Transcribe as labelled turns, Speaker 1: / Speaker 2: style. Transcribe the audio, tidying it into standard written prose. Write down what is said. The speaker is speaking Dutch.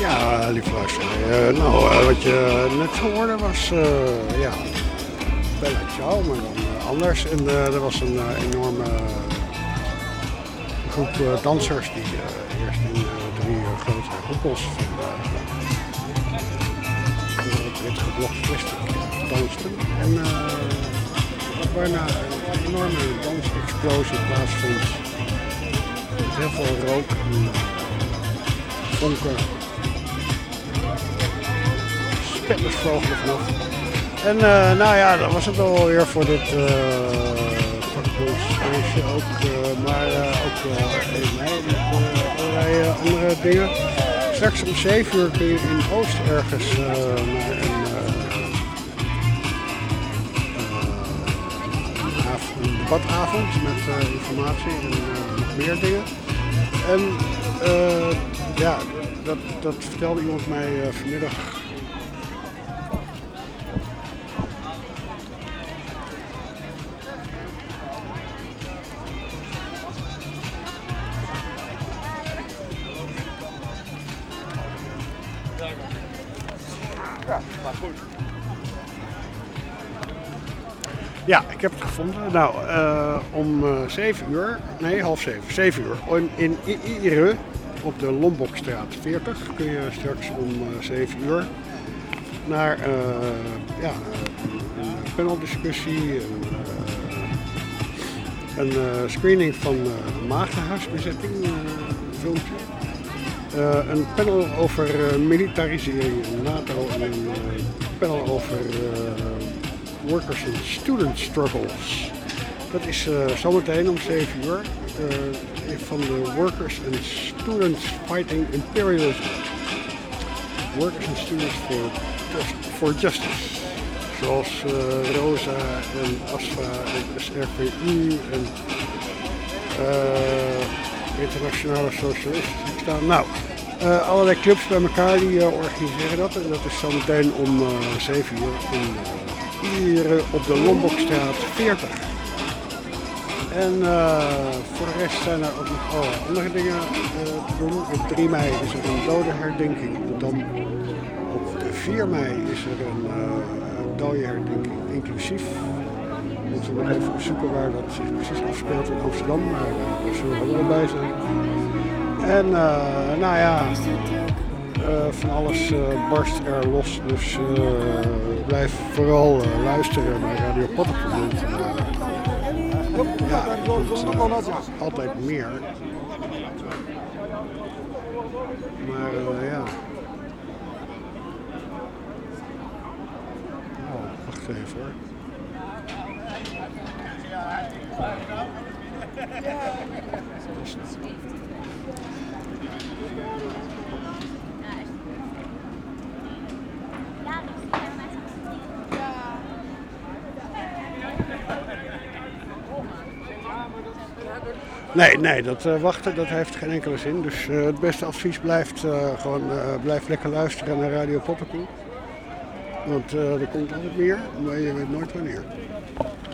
Speaker 1: Ja, lieve luisteraar. Wat je net hoorde was ja, Bella Ciao, maar dan anders. En er was een enorme groep dansers die eerst in 3 grote hoepels van het geblokt plastic dansten. En waarna een enorme dansexplosie plaatsvond. Met heel veel rook en vonken. Spetters vogelen vanaf. En nou ja, dat was het alweer voor dit vakbondsfeestje ook. Maar ook 1 mei met allerlei andere dingen. Straks om 7 uur kun je in Oost ergens naar een debatavond met informatie en nog meer dingen. En ja, dat vertelde iemand mij vanmiddag. Ja, ik heb het gevonden. Nou, om 7 uur, nee, half 7, 7 uur, in Ire op de Lombokstraat 40 kun je straks om 7 uur naar ja, een paneldiscussie, een screening van maagdenhuisbezetting, filmpje. Een panel over militarisering in NATO en een panel over workers and student struggles. Dat is zometeen om 7 uur van de Workers and Students Fighting Imperialism. Workers and Students for Justice. Zoals Rosa en ASFA en SRPU en Internationale Socialisten staan. Nou, allerlei clubs bij elkaar die organiseren dat. En dat is zometeen om 7 uur hier op de Lombokstraat 40. En voor de rest zijn er ook nog allerlei andere dingen te doen. Op 3 mei is er een dodenherdenking op de Dam. Op 4 mei is er een dodenherdenking inclusief. We moeten nog even zoeken waar dat zich precies afspeelt in Amsterdam, maar daar zullen we wel bij zijn. En nou ja, van alles barst er los, dus blijf vooral luisteren naar Radio Potterpoel. Ja, er komt altijd meer. Maar ja. Oh, wacht even hoor. Nee, dat wachten dat heeft geen enkele zin. Dus het beste advies blijft blijf lekker luisteren naar Radio Potterpoel. Want er komt altijd meer, maar je weet nooit wanneer.